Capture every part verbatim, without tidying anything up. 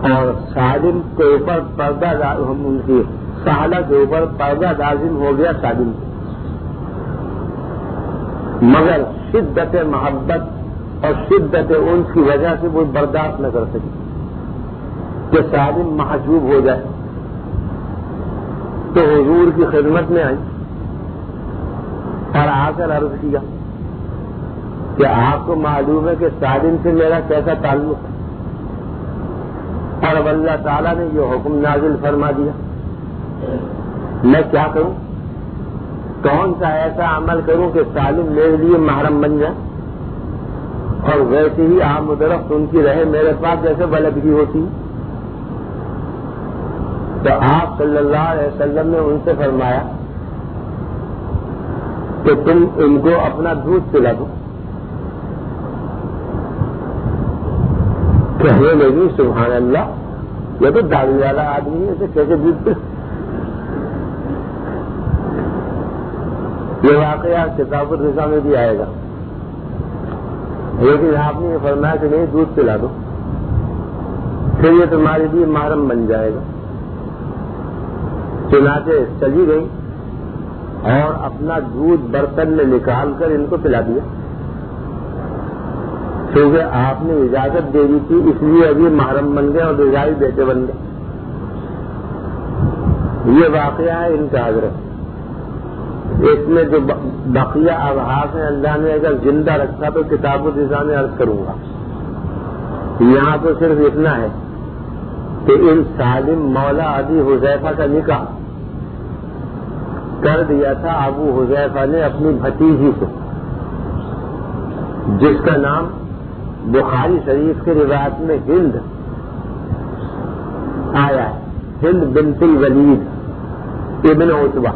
اور سالم کے اوپر پردہ ان کی سالہ کے اوپر پردہ لازم ہو گیا سالم کو، مگر شدت محبت اور شدت انس کی وجہ سے وہ برداشت نہ کر سکی کہ سالم محجوب ہو جائے، تو حضور کی خدمت میں آئی اور آ کر عرض کیا کہ آپ کو معلوم ہے کہ سالم سے میرا کیسا تعلق ہے، اور اب اللہ تعالیٰ نے یہ حکم نازل فرما دیا، میں کیا کروں؟ کون سا ایسا عمل کروں کہ سالم میرے لیے محرم بن جائے اور ویسے ہی آم و درخت ان کی رہے میرے پاس جیسے بلدگی ہوتی ہے؟ تو آپ صلی اللہ علیہ وسلم نے ان سے فرمایا کہ تم ان کو اپنا دودھ پلا دو۔ کہنے لگی سبحان اللہ، یہ تو داڑھی والا آدمی ہے، اسے کیسے دودھ پلا؟ یہ واقعہ کتاب الرضا میں بھی آئے گا، لیکن آپ نے یہ فرمایا کہ نہیں، دودھ پلا دو، پھر یہ تمہارے لیے محرم بن جائے گا۔ چنانچہ چلی گئی اور اپنا دودھ برتن میں نکال کر ان کو پلا دیا، کیونکہ آپ نے اجازت دے دی تھی، اس لیے ابھی محرم بن گئے اور رضائی بیٹے بن گئے۔ یہ واقعہ ہے ان کا حضرت، اس میں جو بقیہ ابحاث ہیں اللہ نے اگر زندہ رکھا تو کتاب الرضا میں عرض کروں گا۔ یہاں تو صرف اتنا ہے کہ ان سالم مولا ابی حذیفہ کا نکاح کر دیا تھا ابو حذیفہ نے اپنی بھتیجی سے، جس کا نام بخاری شریف کے روایت میں ہند آیا ہے، ہند بنت الولید ابن عتبہ،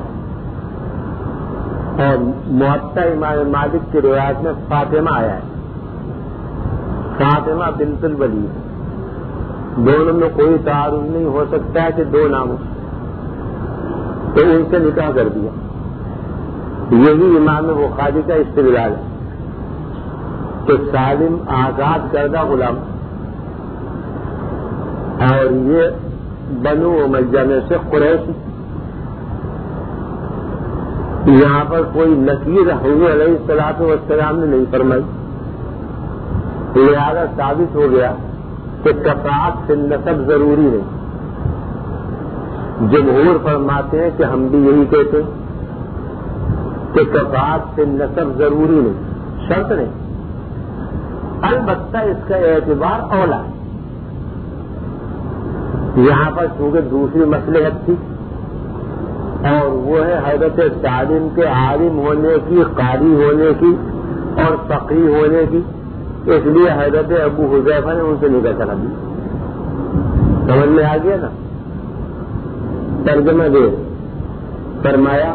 اور موطا امام مالک کی روایت میں فاطمہ آیا ہے، فاطمہ بنت الولید۔ دونوں میں کوئی تعارض نہیں ہو سکتا ہے کہ دو نام، تو ان سے نکاح کر دیا۔ یہی امام بخاری کا استدلال ہے کہ سالم آزاد کردہ غلام، اور یہ بنو امیہ میں سے قریش، یہاں پر کوئی نکیر حضور علیہ الصلوۃ والسلام نے نہیں فرمائی، لہذا ثابت ہو گیا کہ کفاءت سے نسب ضروری نہیں۔ جمہور فرماتے ہیں کہ ہم بھی یہی کہتے ہیں کہ کفاءت سے نسب ضروری نہیں، شرط نہیں، البتہ اس کا اعتبار اولا۔ یہاں پر چونکہ دوسری مصلحت تھی، اور وہ ہے حضرت سالم کے عالم ہونے کی، قاری ہونے کی اور فقیہ ہونے کی، اس لیے حضرت ابو حذیفہ نے ان سے نکاح کرا دی۔ سمجھ میں آ گیا نا؟ ترجمہ دے فرمایا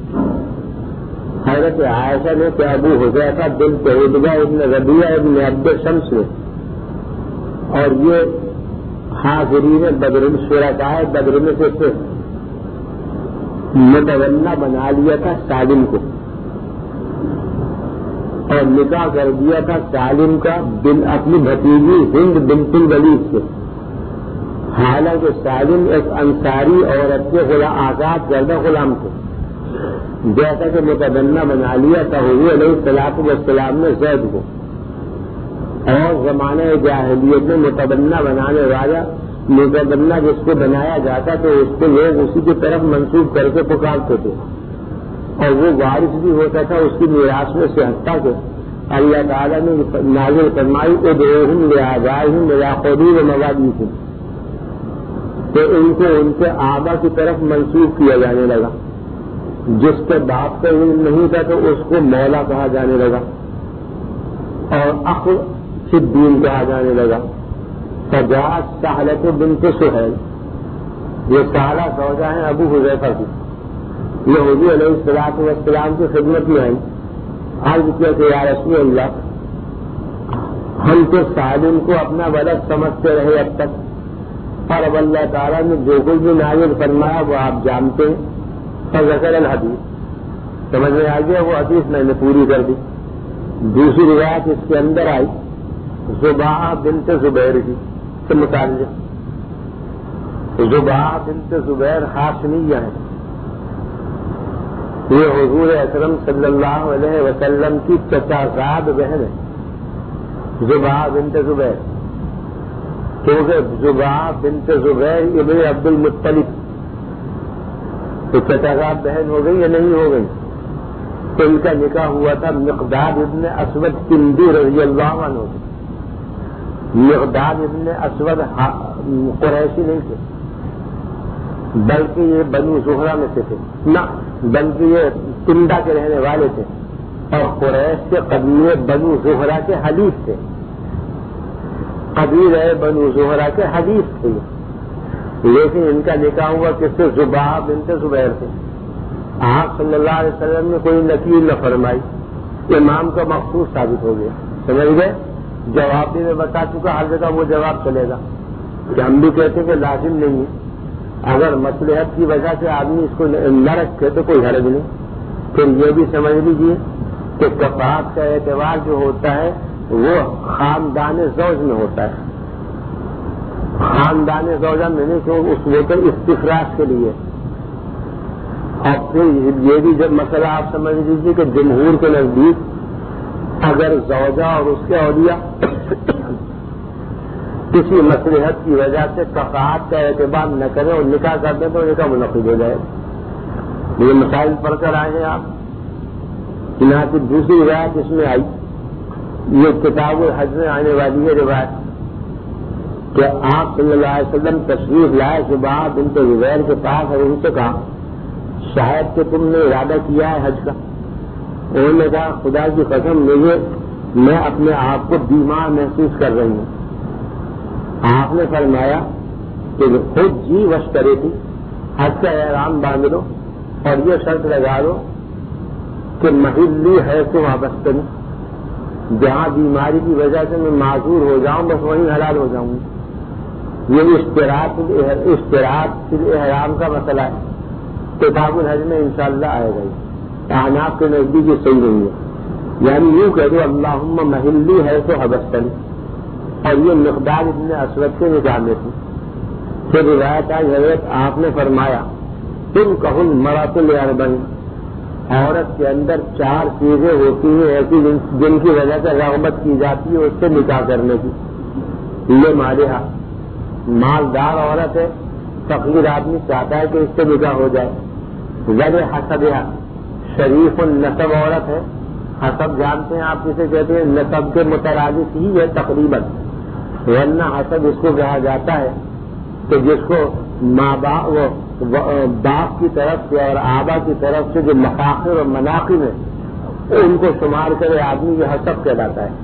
حضرت عائشہ نے کہ ابو حذیفہ بنت عتبہ ابن ربیعہ ابن عبد شمس نے، اور یہ حاضرین بدر شرکاء بدر میں سے تھے، متولہ بنا لیا تھا سالم کو اور نکاح کر دیا تھا سالم کا بن اپنی بھتیجی ہند بنت الولید سے، حالانکہ سالم ایک انصاری عورت کے غلام آزاد کردہ غلام تھے، جیسا کہ متبنہ بنا لیا تھا حضور علیہ الصلوۃ والسلام نے زید کو، اور زمانہ جاہلیت میں متبنہ بنانے والا متبنہ جس کو بنایا جاتا تو اس کو لوگ اسی کی طرف منسوب کر کے پکارتے تھے، اور وہ وارث بھی ہوتا تھا اس کی میراث میں سے، حتیٰ کہ اللہ تعالیٰ نے نازل فرمائی ادعوہم لآبائہم الی قدور موالیکم، تو ان کو ان کے آبا کی طرف منسوب کیا جانے لگا۔ جس کے باپ کا علم نہیں تھا تو اس کو مولا کہا جانے لگا اور اخ فی الدین کہا جانے لگا۔ فجاءت سہلۃ بنت سہیل، یہ سہلہ زوجہ ہیں ابو حذیفہ کی، یہ حضور علیہ الصلوۃ والسلام کی خدمت میں آئی، عرض کیا کہ یا رسول اللہ، ہم تو سالم کو اپنا ولد سمجھتے رہے اب تک، اور اب اللہ تعالیٰ نے جو کچھ بھی نازل فرمایا وہ آپ جانتے ہیں، فذکر الحدیث، سمجھ میں آ گیا، وہ حدیث میں نے پوری کر دی۔ دوسری روایت اس کے اندر آئی زباہ بنت زبیر کی سے متعلق، زباہ بنت زبیر ہاشمیہ ہیں. یہ حضور اکرم صلی اللہ علیہ وسلم کی چچازاد بہن ہے زباہ بنت زبیر. کیونکہ زباہ بنت زبیر ابن عبد المطلب تو چچازاد بہن ہو گئی یا نہیں ہو گئی؟ تو ان کا نکاح ہوا تھا مقداد ابن اسود کندی رضی اللہ عنہ. مقداد ابن اسود قریشی نہیں تھے بلکہ یہ بنو زہرہ میں سے تھے، نہ بلکہ یہ کندا کے رہنے والے تھے اور قریش کے قبیلے بنو زہرہ کے حلیف تھے. قبیلے بنو زہرہ کے حلیف تھے، لیکن ان کا نکاح ہوا کس سے؟ زباہ بنت زبیر سے. آپ صلی اللہ علیہ وسلم نے کوئی نکیر نہ فرمائی، امام کا مخصوص ثابت ہو گیا. سمجھ گئے؟ جواب بھی میں بتا چکا، ہر جگہ وہ جواب چلے گا کہ ہم بھی کہتے کہ لازم نہیں ہے. اگر مصلحت کی وجہ سے آدمی اس کو نہ رکھے تو کوئی حرج نہیں. پھر یہ بھی سمجھ لیجیے کہ کفارت کا اعتبار جو ہوتا ہے وہ خاندان زوج میں ہوتا ہے. خاندان زوجہ میں نہیں کہ اس وہ تو استفراش کے لیے. اور پھر یہ بھی جب مسئلہ آپ سمجھ لیجیے کہ جمہور کے نزدیک اگر زوجہ اور اس کے اولیاء کسی مصلحت کی وجہ سے کفارت کا اعتبار نہ کریں اور نکاح کر دیں تو نکاح منعقد ہو جائے. یہ مسائل پڑھ کر آئے ہیں آپ. چنانچہ دوسری روایت اس میں آئی، یہ کتاب الحج میں آنے والی ہے روایت کہ آپ صلی اللہ علیہ وسلم تشریف لائے زباہ بنت زبیر کے پاس اور ان سے کہا شاید کہ تم نے ارادہ کیا ہے حج کا. انہوں نے کہا خدا کی قسم مجھے میں اپنے آپ کو بیمار محسوس کر رہی ہوں. آپ نے فرمایا کہ خود جی وش کرے تھی حج کا احرام باندھ لو اور یہ شرط لگا دو کہ محلی ہے تو وابستہ نہیں، جہاں بیماری کی وجہ سے میں معذور ہو جاؤں بس وہیں حلال ہو جاؤں گی. یہ اشتراط اشتراط فی الاحرام کا مسئلہ ہے. کتاب الحج میں انشاءاللہ آئے گا. احناف کے نزدیک یہ صحیح نہیں ہے. یعنی یوں کہہ دو اللہم محلی ہے تو حبستنی. اور یہ مقداد ابن اسود کے نکاح میں تھی. پھر روایت آئی حضرت آپ نے فرمایا تم کہن مرات الاربعین، عورت کے اندر چار چیزیں ہوتی ہیں ایسی جن کی وجہ سے رغبت کی جاتی ہے اس سے نکاح کرنے کی. یہ مالحہ، مالدار عورت ہے، فقیر آدمی چاہتا ہے کہ اس سے نکاح ہو جائے. ذر حسبہ، شریف النسب عورت ہے. حسب جانتے ہیں آپ کسے کہتے ہیں؟ نسب کے مترادف ہی ہے تقریباً، ورنہ حسب اس کو کہا جاتا ہے کہ جس کو ماں باپ کی طرف سے اور آبا کی طرف سے جو مفاخر اور مناقب ہیں ان کو شمار کرے آدمی یہ حسب کہلاتا ہے.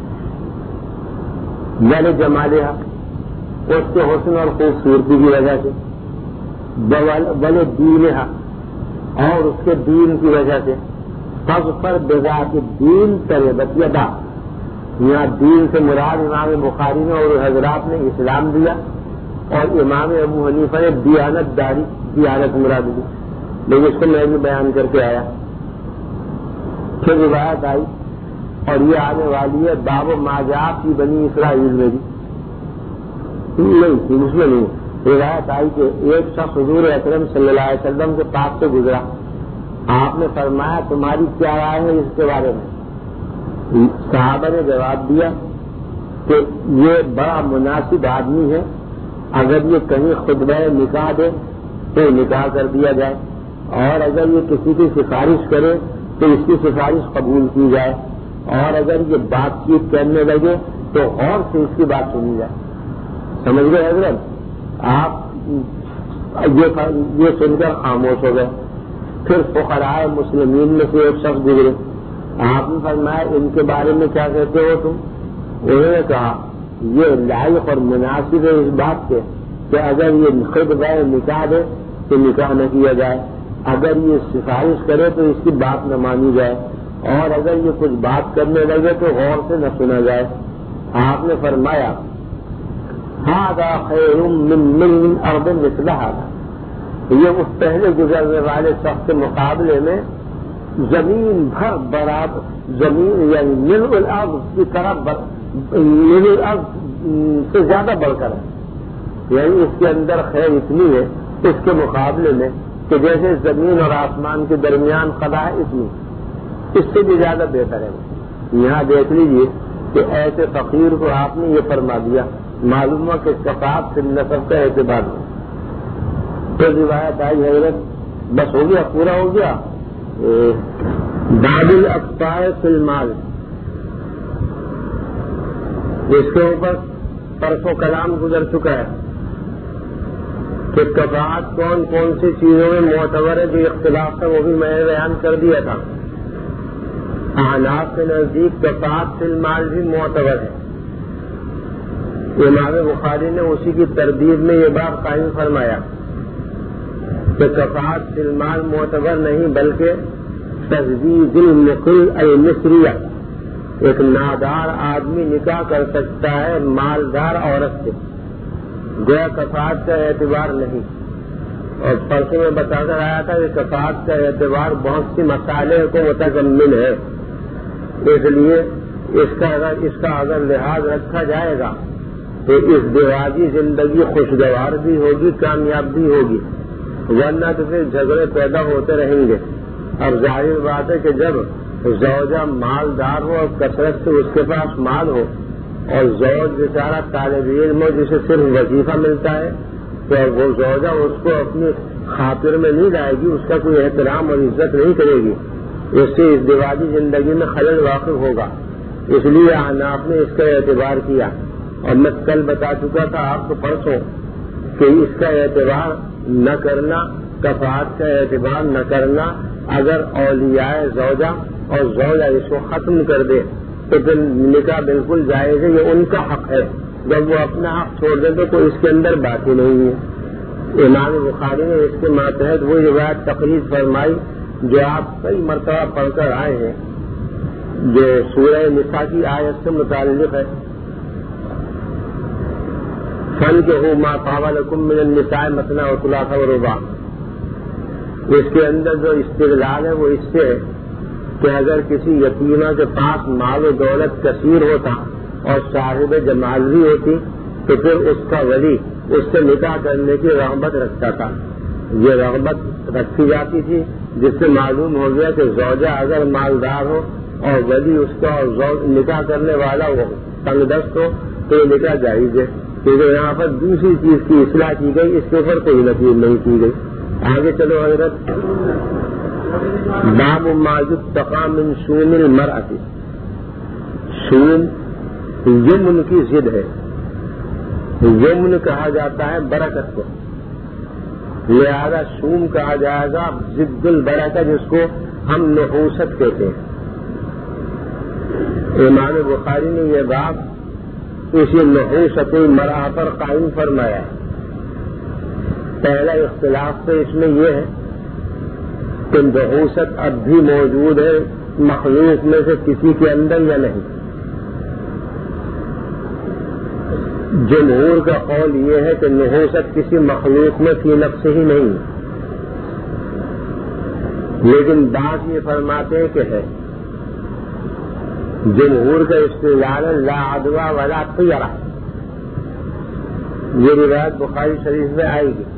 یعنی جمالہ، اس کے حسن اور خوبصورتی کی وجہ سے، بل دینہا، اور اس کے دین کی وجہ سے. فض پر بذات دین تربت یدا، یہاں دین سے مراد امام بخاری نے اور حضرات نے اسلام دیا اور امام ابو حنیفہ نے دیانت داری دیانت مراد دی، لیکن اس کو میں بھی بیان کر کے آیا. پھر روایت آئی اور یہ آنے والی ہے باب ماجاب کی بنی اسرائیل میں بھی نہیں تھی، اس میں نہیں. روایت آئی کہ ایک شخص حضور اکرم صلی اللہ علیہ وسلم کے پاس سے گزرا. آپ نے فرمایا تمہاری کیا رائے ہے اس کے بارے میں؟ صحابہ نے جواب دیا کہ یہ بڑا مناسب آدمی ہے، اگر یہ کہیں خطبہ نکاح دے تو نکاح کر دیا جائے، اور اگر یہ کسی کی سفارش کرے تو اس کی سفارش قبول کی جائے، اور اگر یہ بات چیت کرنے لگے تو اور سے اس کی بات سنی جائے. سمجھ گئے حضرت؟ آپ یہ سن کر خاموش ہو گئے. پھر فقراء مسلمین میں سے ایک شخص گزرے. آپ نے فرمایا ان کے بارے میں کیا کہتے ہو تم؟ انہوں نے کہا یہ لائق اور مناسب ہے اس بات کے کہ اگر یہ خطبہ نکاح دے تو نکاح نہ کیا جائے، اگر یہ سفارش کرے تو اس کی بات نہ مانی جائے، اور اگر یہ کچھ بات کرنے لگے تو غور سے نہ سنا جائے. آپ نے فرمایا ھذا خیر من من ارض مثلھا، یہ اس پہلے گزرنے والے شخص کے مقابلے میں زمین بھر برابر زمین یعنی ملء الارض کی طرف ملء الارض سے زیادہ بڑھ کر ہے. یعنی اس کے اندر خیر اتنی ہے اس کے مقابلے میں کہ جیسے زمین اور آسمان کے درمیان خلا ہے اتنی، اس سے بھی زیادہ بہتر ہے. یہاں دیکھ لیجیے کہ ایسے فقیر کو آپ نے یہ فرما دیا، معلوم ہوا کہ کفاف فی النسب کا اعتبار ہے. تو روایت آئی حضرت بس ہو گیا، پورا ہو گیا. باب الاقطاع فی المال، اس کے اوپر پرسوں کلام گزر چکا ہے کہ کفاعت کون کون سی چیزوں میں معتبر ہے، جو اختلاف تھا وہ بھی میں نے بیان کر دیا تھا. احناف کے نزدیک کفاعت فی المال بھی معتبر ہے. امام بخاری نے اسی کی تردید میں یہ باب قائم فرمایا کہ کفاعت فی المال معتبر نہیں بلکہ تجویز المقل المصریہ، ایک نادار آدمی نکاح کر سکتا ہے مالدار عورت سے، گویا کفاعت کا اعتبار نہیں. اور پرسوں میں بتا کر آیا تھا کہ کفاعت کا اعتبار بہت سی مسائل کو متضمن ہے، اس لیے اس کا اگر اس کا اگر لحاظ رکھا جائے گا تو اس دیواجی زندگی خوشگوار بھی ہوگی، کامیاب بھی ہوگی، ورنہ تو پھر جھگڑے پیدا ہوتے رہیں گے. اب ظاہر بات ہے کہ جب زوجہ مالدار ہو اور کثرت سے اس کے پاس مال ہو اور زوج بیچارہ طالب علم ہو جسے صرف وظیفہ ملتا ہے، تو وہ زوجہ اس کو اپنی خاطر میں نہیں لائے گی، اس کا کوئی احترام اور عزت نہیں کرے گی، اس سے اس دیواجی زندگی میں خلل واقع ہوگا. اس لیے احناف نے اس کا اعتبار کیا. اور میں کل بتا چکا تھا آپ کو پرسوں کہ اس کا اعتبار نہ کرنا، کفاعت کا اعتبار نہ کرنا، اگر اولیاء زوجہ اور زوجہ اس کو ختم کر دے تو پھر نکاح بالکل جائز ہے، یہ ان کا حق ہے. جب وہ اپنا حق چھوڑ دیں تو کوئی اس کے اندر بات ہی نہیں ہے. امام بخاری نے اس کے ماتحت وہ روایت تقریر فرمائی جو آپ کئی مرتبہ پڑھ کر آئے ہیں، جو سورہ نساء کی آیت سے متعلق ہے. فَانكِحُوا مَا طَابَ لَكُم مِّنَ النِّسَاءِ مَثْنَىٰ وَثُلَاثَ وَرُبَاعَ. اس کے اندر جو استدلال ہے وہ اس سے ہے کہ اگر کسی یتیمہ کے پاس مال و دولت کثیر ہوتا اور صاحب جمال بھی ہوتی تو پھر اس کا ولی اس سے نکاح کرنے کی رغبت رکھتا تھا. یہ رغبت رکھی جاتی تھی جس سے معلوم ہو گیا کہ زوجہ اگر مالدار ہو اور ولی اس کا نکاح کرنے والا ہو تنگ دست ہو تو یہ نکاح جائز ہے، کیونکہ یہاں پر دوسری چیز کی اصلاح کی گئی، اس کے اوپر کوئی نفی نہیں کی گئی. آگے چلو حضرت. باب ما یتقی من شؤم المرأة. شؤم یمن کی ضد ہے. یمن کہا جاتا ہے برکت کو، لہذا شؤم کہا جائے گا ضد البرکت، جس کو ہم نحوست کہتے ہیں. امام بخاری نے یہ باب اسی نحوست المرأة پر قائم فرمایا. پہلا اختلاف تو اس میں یہ ہے کہ نحوست اب بھی موجود ہے مخلوق میں سے کسی کے اندر یا نہیں. جمہور کا قول یہ ہے کہ نحوست کسی مخلوق میں فی نفس ہی نہیں، لیکن بعض یہ فرماتے ہیں کہ ہے. جمہور کا استدلال لا عدوى ولا طیرہ، یہ روایت بخاری شریف میں آئے گی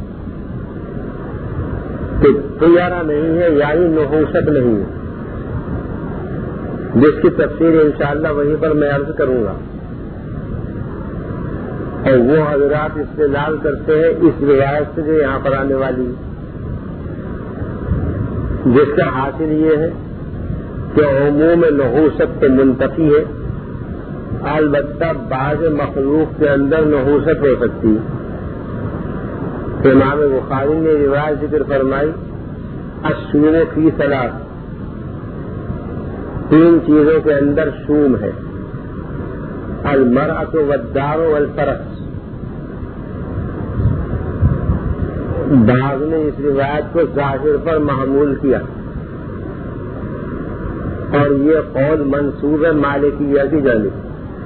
کہ طیرہ نہیں ہے یعنی نحوست نہیں ہے، جس کی تفسیر انشاءاللہ وہیں پر میں عرض کروں گا. اور وہ حضرات استدلال کرتے ہیں اس روایت سے جو یہاں پر آنے والی ہے، جس کا حاصل یہ ہے کہ عموم نحوست کے منتفی ہے، البتہ بعض مخلوق کے اندر نحوست ہو سکتی ہے. امام بخاری نے روایت ذکر فرمائی الشؤم فی ثلاث، تین چیزوں کے اندر شؤم ہے، المرأة والدار والفرس. بعض نے اس روایت کو ظاہر پر محمول کیا اور یہ قول منسوب ہے مالکیہ کی جانب،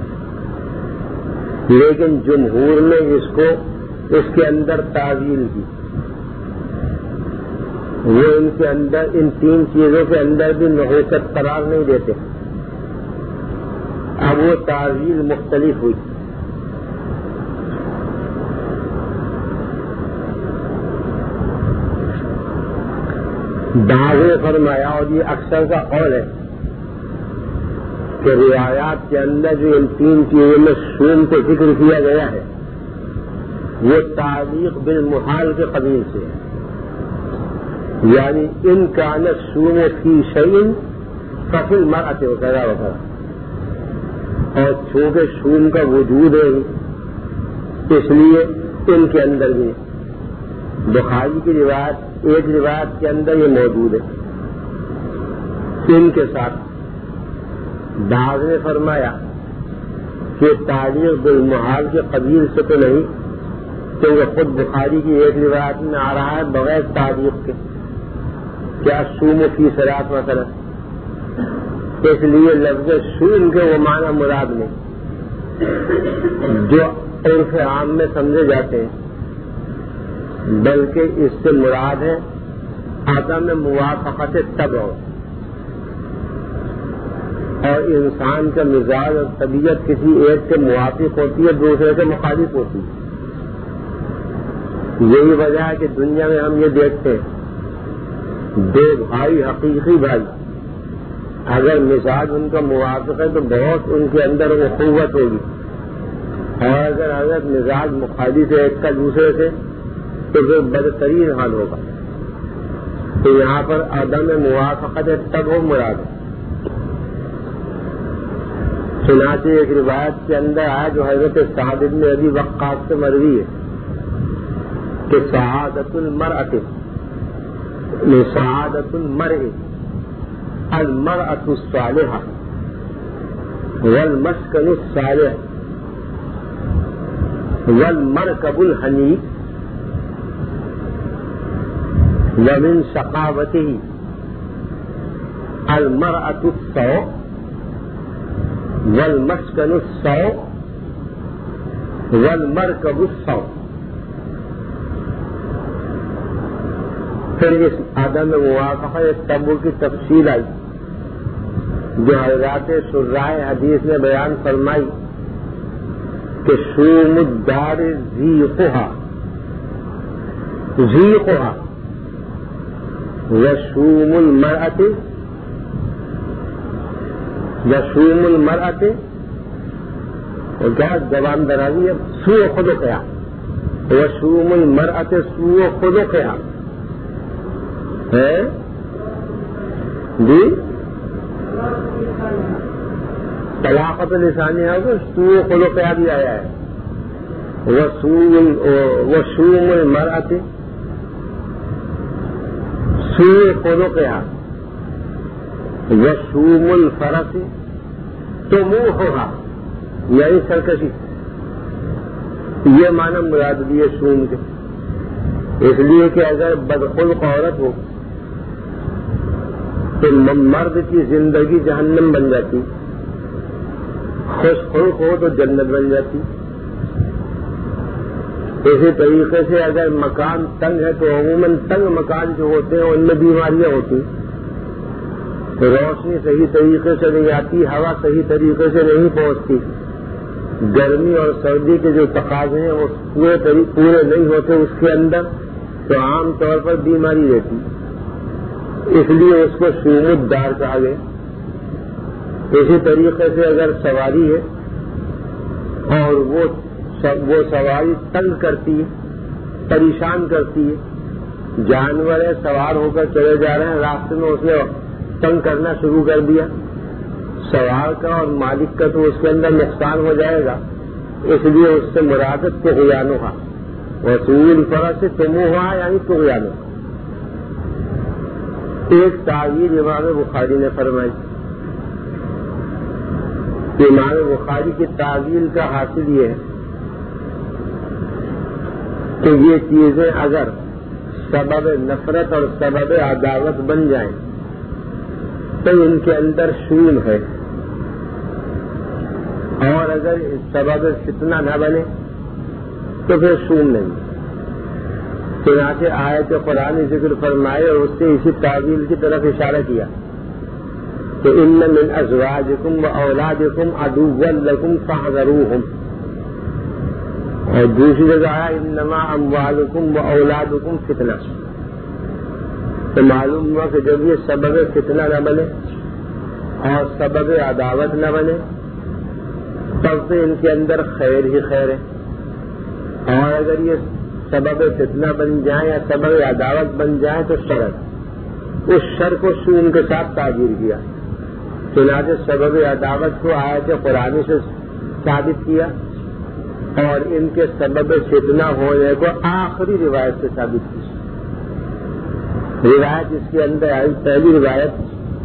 لیکن جمہور نے اس کو اس کے اندر تعویل کی. وہ ان کے اندر ان تین چیزوں کے اندر بھی نحوست قرار نہیں دیتے. اب وہ تعویل مختلف ہوئی. دعوے فرمایا، اور یہ اکثر کا قول ہے کہ روایات کے اندر جو ان تین چیزوں میں شوم کو ذکر کیا گیا ہے وہ تعلیق بالمحال کے قبیل سے ہے، یعنی ان کان شوم فی شیء ففی المرأۃ وغیرہ وغیرہ، اور چونکہ شوم کا وجود ہے اس لیے ان کے اندر بھی بخاری کی روایت ایک روایت کے اندر یہ موجود ہے۔ ان کے ساتھ بعض نے فرمایا کہ تعلیق بالمحال کے قبیل سے تو نہیں، کیونکہ خود بخاری کی ایک روایت میں آ رہا ہے بغیر تعلیق کے کیا شوم فی صلاۃ مثلا، اس لیے لفظ شوم کے وہ معنی مراد نہیں جو عرف عام میں سمجھے جاتے ہیں، بلکہ اس سے مراد ہے عدم موافقت تبع، اور انسان کا مزاج اور طبیعت کسی ایک کے موافق ہوتی ہے دوسرے کے مخالف ہوتی ہے۔ یہی وجہ ہے کہ دنیا میں ہم یہ دیکھتے ہیں دو بھائی حقیقی بھائی اگر مزاج ان کا موافق ہے تو بہت ان کے اندر وہ قوت ہوگی، اور اگر اگر مزاج مخالف ہے ایک کا دوسرے سے تو پھر بدترین حال ہوگا۔ تو یہاں پر عدم موافقت تب ہو مراد ہے۔ چنانچہ ایک روایت کے اندر آیا جو حضرت سعد بن ابی وقاص سے مروی ہے کہ سعادت المرأۃ سعادت المرء المرأۃ الصالحہ والمسکن الصالح والمرکب الحنیف ومن شقاوته المرأة السوء والمسكن السوء والمركب السوء۔ پھر اس عدم موافقہ تبع کی تفصیل آئی جو حضرات شراح حدیث نے بیان فرمائی کہ شوم الدار ضیقها ضیقها وشوم المرأة وشوم المرأة اور کیا زبان درازی ہے سوء خلقها وشوم المرأة سوء خلقها ہے جی طلاقت لسانی ہے تو سوء خلقها بھی آیا ہے وشوم المرأة سوء خلقها وشوم الفرس طموحها یعنی سرکشی، یہ معنی مراد بھی ہے شوم کے، اس لیے کہ اگر بدخلق عورت ہو تو مرد کی زندگی جہنم بن جاتی، خوش خلق ہو تو جنت بن جاتی۔ اسی طریقے سے اگر مکان تنگ ہے تو عموماً تنگ مکان جو ہوتے ہیں ان میں بیماریاں ہوتی، روشنی صحیح طریقے سے نہیں آتی، ہوا صحیح طریقے سے نہیں پہنچتی، گرمی اور سردی کے جو تقاضے ہیں وہ پورے پورے نہیں ہوتے اس کے اندر، تو عام طور پر بیماری رہتی، اس لیے اس کو شوم الدار کہا گیا۔ اسی طریقے سے اگر سواری ہے اور وہ وہ سواری تنگ کرتی ہے، پریشان کرتی ہے، جانور ہے سوار ہو کر چلے جا رہے ہیں، راستے میں اس نے تنگ کرنا شروع کر دیا، سوار کا اور مالک کا تو اس کے اندر نقصان ہو جائے گا، اس لیے اس سے مرادت تو غیانو ہا وصول فرس سے تمو ہوا یعنی تو غیانو۔ ایک تعویل امام بخاری نے فرمائی، امام بخاری کی تعویل کا حاصل یہ ہے کہ یہ چیزیں اگر سبب نفرت اور سبب عداوت بن جائیں تو ان کے اندر شوم ہے، اور اگر سبب فتنہ نہ بنے تو پھر شوم نہیں۔ چنانچہ آیت قرآن ذکر فرمائے اور اس سے اسی تعویل کی طرف اشارہ کیا کہ ان من ازواجکم و اولادکم عدوا لکم فاحذروہم، اور دوسری جگہ آیا انما اموالکم و اولادکم فتنہ۔ تو معلوم ہوا کہ جب یہ سبب فتنہ نہ بنے اور سبب عداوت نہ بنے تب سے ان کے اندر خیر ہی خیر ہے، اور اگر یہ سبب فتنہ بن جائیں یا سبب عداوت بن جائیں تو شر ہے۔ اس شر کو سون کے ساتھ تعبیر کیا، چنانچہ سبب عداوت کو آیت قرآن سے ثابت کیا اور ان کے سبب فتنہ ہونے کو آخری روایت سے ثابت کی۔ روایت اس کے اندر آئی پہلی روایت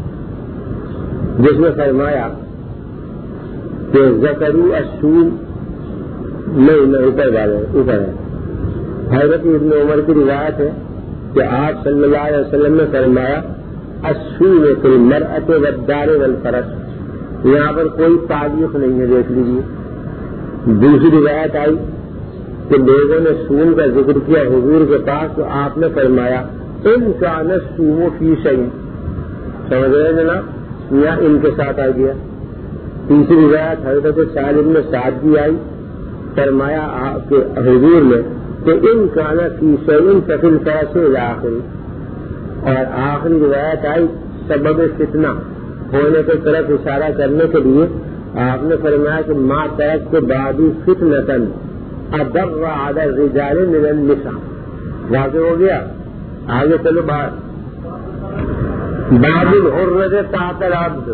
جس میں فرمایا کہ ذکرو السوء نہیں میں اوپر والے اوپر ہے، حضرت ابن عمر کی روایت ہے کہ آپ صلی اللہ علیہ وسلم نے فرمایا السوء فی المرأۃ والدار والفرس، یہاں پر کوئی تعلیق نہیں ہے، دیکھ لیجیے۔ دوسری روایت آئی کہ لوگوں نے سون کا ذکر کیا حضور کے پاس تو آپ نے فرمایا ان کان السوء فی شیء، سمجھ رہے جناب، یہاں ان کے ساتھ آ گیا۔ تیسری روایت حضرت سالم میں ساتھ بھی آئی، فرمایا آپ کے حضور نے کہ ان کان فی شیء ففی الفرس الاخر، اور آخری روایت آئی سبب فتنہ ہونے کی طرف اشارہ کرنے کے لیے آپ نے فرمایا کہ ما ترک کے بعدی فتنۃ اضر علی الرجال من النساء، واضح ہو گیا۔ آگے چلو بات باب الحرۃ تحت العبد،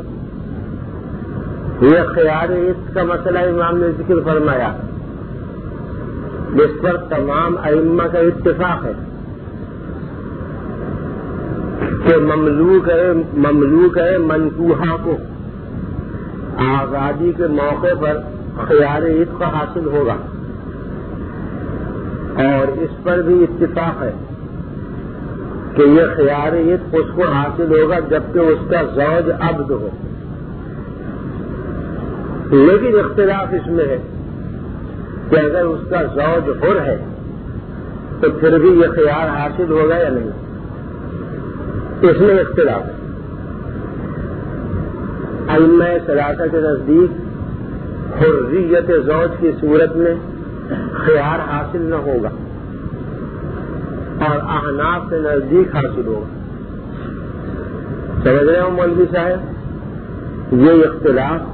یہ خیار عشق کا مسئلہ امام نے ذکر فرمایا، جس پر تمام ائمہ کا اتفاق ہے کہ مملوک ہے مملوک ہے منکوحہ کو آزادی کے موقع پر خیار عشق حاصل ہوگا، اور اس پر بھی اتفاق ہے کہ یہ خیار عشق اس کو حاصل ہوگا جبکہ اس کا زوج عبد ہو، لیکن اختلاف اس میں ہے کہ اگر اس کا زوج حر ہے تو پھر بھی یہ خیار حاصل ہوگا یا نہیں، اس میں اختلاف ہے۔ ائمہ ثلاثہ کے نزدیک حریت زوج کی صورت میں خیار حاصل نہ ہوگا، اور احناف کے نزدیک حاصل ہوگا۔ سمجھ رہے ہو مولوی صاحب، یہ اختلاف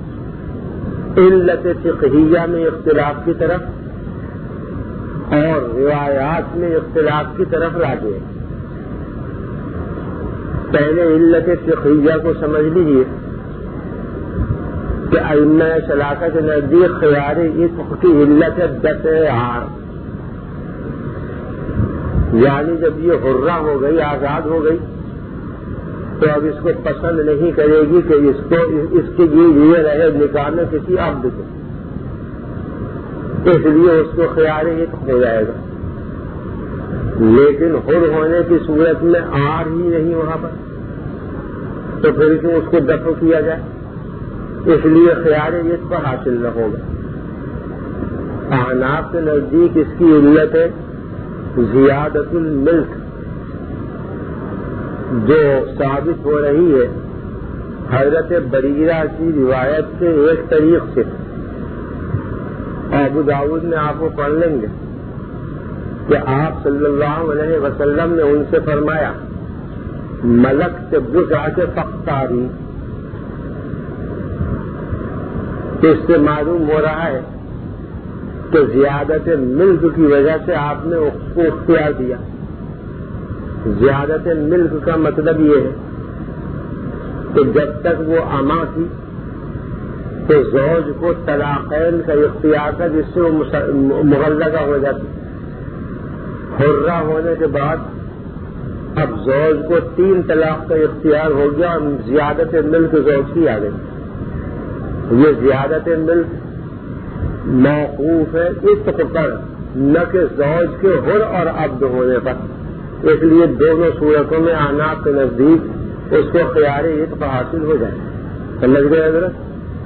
علت فقہیہ میں اختلاف کی طرف اور روایات میں اختلاف کی طرف راجع ہے۔ پہلے علت فقہیہ کو سمجھ لیجیے کہ ائمہ ثلاثہ کے نزدیک خیار عشق کی علت دس عار، یعنی جب یہ حرہ ہو گئی، آزاد ہو گئی، تو اب اس کو پسند نہیں کرے گی کہ اس کو اس کے لیے رہے نکاح میں کسی عبد کو، اس لیے اس کو خیار عشق ہو جائے گا، لیکن حر ہونے کی صورت میں آر ہی نہیں وہاں پر، تو پھر کیوں اس کو دفع کیا جائے، اس لیے خیار عشق پر حاصل نہ ہوگا۔ احناف کے نزدیک اس کی علت ہے زیادت الملک، جو ثابت ہو رہی ہے حضرت بریرہ کی روایت سے ایک طریق سے، ابو داؤد میں آپ کو پڑھ لیں گے کہ آپ صلی اللہ علیہ وسلم نے ان سے فرمایا ملک سے بزا کے فختاری، اس سے معلوم ہو رہا ہے کہ زیادت ملک کی وجہ سے آپ نے اس کو اختیار دیا۔ زیادت ملک کا مطلب یہ ہے کہ جب تک وہ اما تھی تو زوج کو طلاقین کا اختیار تھا، جس سے وہ مغلقہ ہو جاتی۔ حرہ ہونے کے بعد اب زوج کو تین طلاق کا اختیار ہو گیا اور زیادت ملک زوج کی آ گئی۔ یہ زیادت ملک موقوف ہے عتق پر، نہ کہ زوج کے حر اور عبد ہونے پر، اس لیے دونوں صورتوں میں احناف کے نزدیک اس کو خیار عتق حاصل ہو جائے۔ سمجھ گئے حضرت؟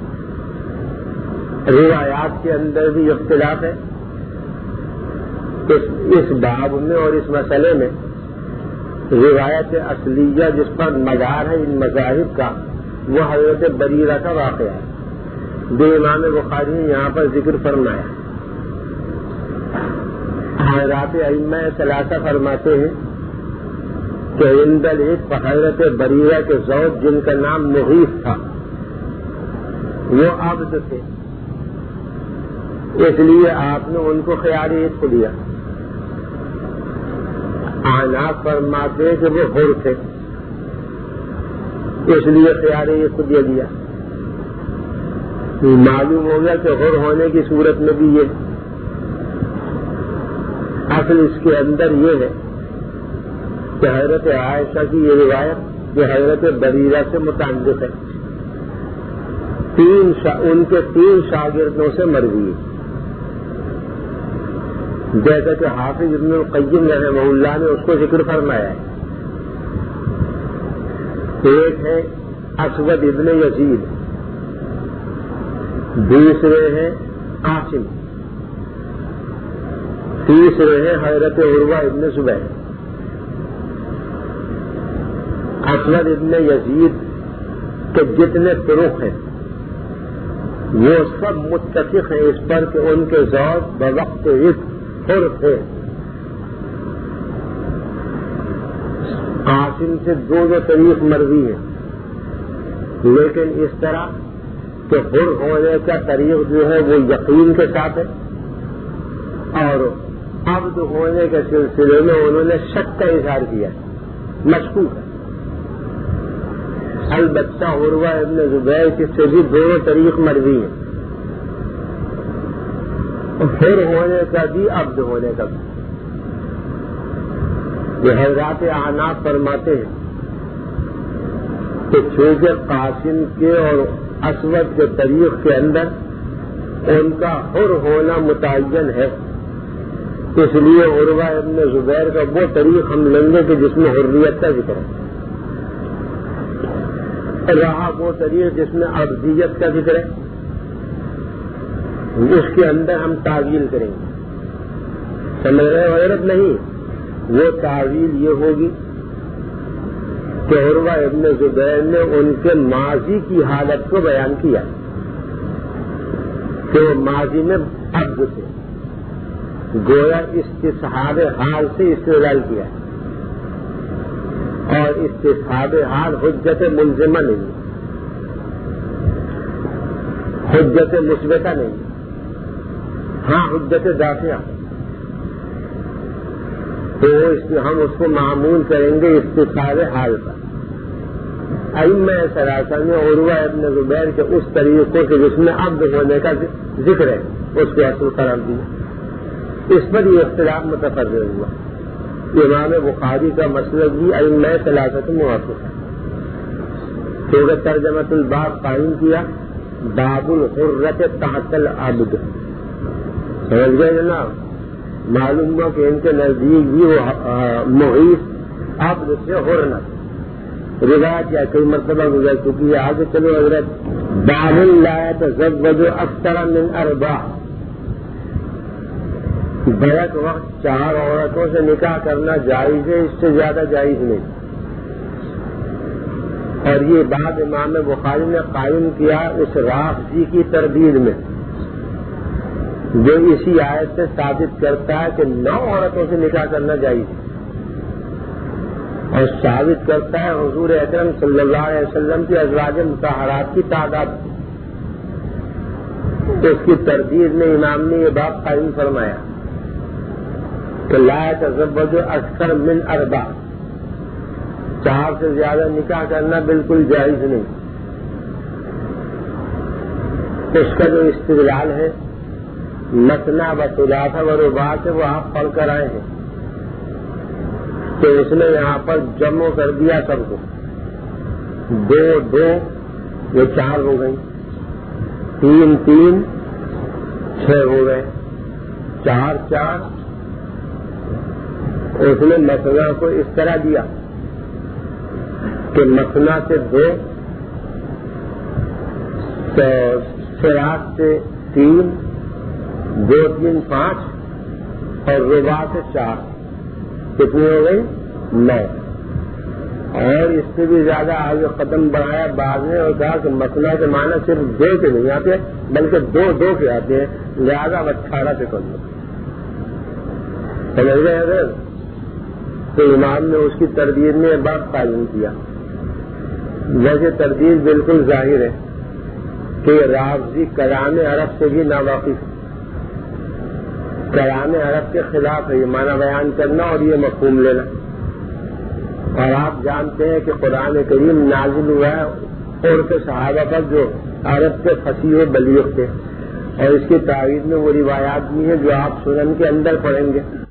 روایات کے اندر بھی اختلاف ہے اس, اس باب میں اور اس مسئلے میں۔ روایت اصلیہ جس پر مدار ہے ان مذاہب کا وہ حضرت بریرہ کا واقعہ ہے، جو امام بخاری نے یہاں پر ذکر فرمایا۔ حضرات ائمہ ثلاثہ فرماتے ہیں کہ اندل ایک حضرت بریرہ کے زوج جن کا نام مغیث تھا وہ عبد تھے، اس لیے آپ نے ان کو خیار عید کو دیا. آناف فرماتے کہ وہ حر تھے، اس لیے خیار عید کو دیا دیا. معلوم ہو گیا کہ حر ہونے کی صورت میں بھی یہ اصل اس کے اندر یہ ہے کہ حضرت عائشہ کی یہ روایت جو حضرت بریرہ سے متعلق ہے، تین شا... ان کے تین شاگردوں سے مروی ہے، جیسا کہ حافظ ابن القیم رحمہ اللہ نے اس کو ذکر فرمایا ہے. ایک ہے اسود ابن یزید، دوسرے ہیں عاصم، تیسرے ہیں حضرت عروہ ابن زبیر. اسود ابن یزید کے جتنے طرق ہیں وہ سب متفق ہیں اس پر کہ ان کے زوج بوقت عید حر تھے. عاصم سے دو دو طریق مروی ہیں، لیکن اس طرح کہ حر ہونے کا طریق جو ہے وہ یقین کے ساتھ ہے، اور عبد ہونے کے سلسلے میں انہوں نے شک کا اظہار کیا، مشکوک ہے. البتہ عروہ ابن زبیر کی سے بھی دونوں طریق مروی ہیں، حر ہونے کا بھی عبد ہونے کا بھی. یہ حضرات اعناف فرماتے ہیں کہ چونکہ قاسم کے اور اسود کے طریق کے اندر ان کا حر ہونا متعین ہے، اس لیے عروہ ابن زبیر کا وہ طریق ہم لیں گے کہ جس میں حریت کا ذکر ہے، رہا وہ طریق جس میں عبدیت کا ذکر ہے اس کے اندر ہم تعویل کریں گے. سمجھ رہے غیرت نہیں، وہ تعویل یہ ہوگی کہ عروہ ابن زبیر نے ان کے ماضی کی حالت کو بیان کیا کہ وہ ماضی میں عبد تھے، گویا استصحاب حال سے استدلال کیا، اور استصحاب حال حجت ملزمہ نہیں، حجت مثبتہ نہیں، ہاں حجت دافعہ. تو ہم اس کو معمول کریں گے استصحاب حال پر. ائمہ ثلاثہ نے عروہ ابن زبیر کے اس طریقے کے جس میں عبد ہونے کا ذکر ہے اس کو اصل قرار دیا. اس پر یہ اختلاف متفرق ہوا. امام بخاری کا مسلک بھی ائمہ ثلاثہ سے موافق ہے، کیونکہ ترجمۃ الباب قائم کیا باب الحرۃ تحت العبد. سمجھ گئے جناب؟ معلوم ہوا کہ ان کے نزدیک بھی وہ مغیث عبد سے حر نہ روایت یا کئی مرتبہ گزر چکی ہے. آگے چلو حضرت. باب لا يتزوج اکثر من اربع، بیک وقت چار عورتوں سے نکاح کرنا جائز ہے، اس سے زیادہ جائز نہیں. اور یہ بات امام بخاری نے قائم کیا اس رافضی کی تردید میں جو اسی آیت سے ثابت کرتا ہے کہ نو عورتوں سے نکاح کرنا جائز ہے، اور ثابت کرتا ہے حضور اکرم صلی اللہ علیہ وسلم کی ازواج مطہرات کی تعداد. اس کی تردید میں امام نے یہ بات قائم فرمایا کہ لا يتزوج اکثر من اربع، چار سے زیادہ نکاح کرنا بالکل جائز نہیں. اس کا جو استدلال ہے مثنی و ثلاثہ و رباع سے وہ آپ پڑھ کر آئے ہیں کہ اس نے یہاں پر جمع کر دیا سب کو، دو دو یہ چار ہو گئی، تین تین چھ ہو گئے، چار چار. اس نے مثنی کو اس طرح دیا کہ مثنی سے دو، فراق سے تین، دو تین پانچ، اور رباع سے چار. کتنی ہو گئی؟ نو. اور اس سے بھی زیادہ آگے قدم بڑھایا بعد میں اور کہا کہ مثنی کے معنی صرف دو کے نہیں آتے بلکہ دو دو کے آتے ہیں، لہذا اٹھارہ سے کر لو. سمجھ گئے اگر تو امام نے اس کی تردید میں بات تعین کیا. ویسے تردید بالکل ظاہر ہے کہ رافضی کلام عرب سے بھی ناواقف، کلام عرب کے خلاف ہے یہ معنی بیان کرنا اور یہ مفہوم لینا. اور آپ جانتے ہیں کہ قرآن کریم نازل ہوا ہے اور کے صحابہ پر جو عرب کے فصیح بلیغ تھے، اور اس کی تعریف میں وہ روایات بھی ہیں جو آپ سنن کے اندر پڑھیں گے.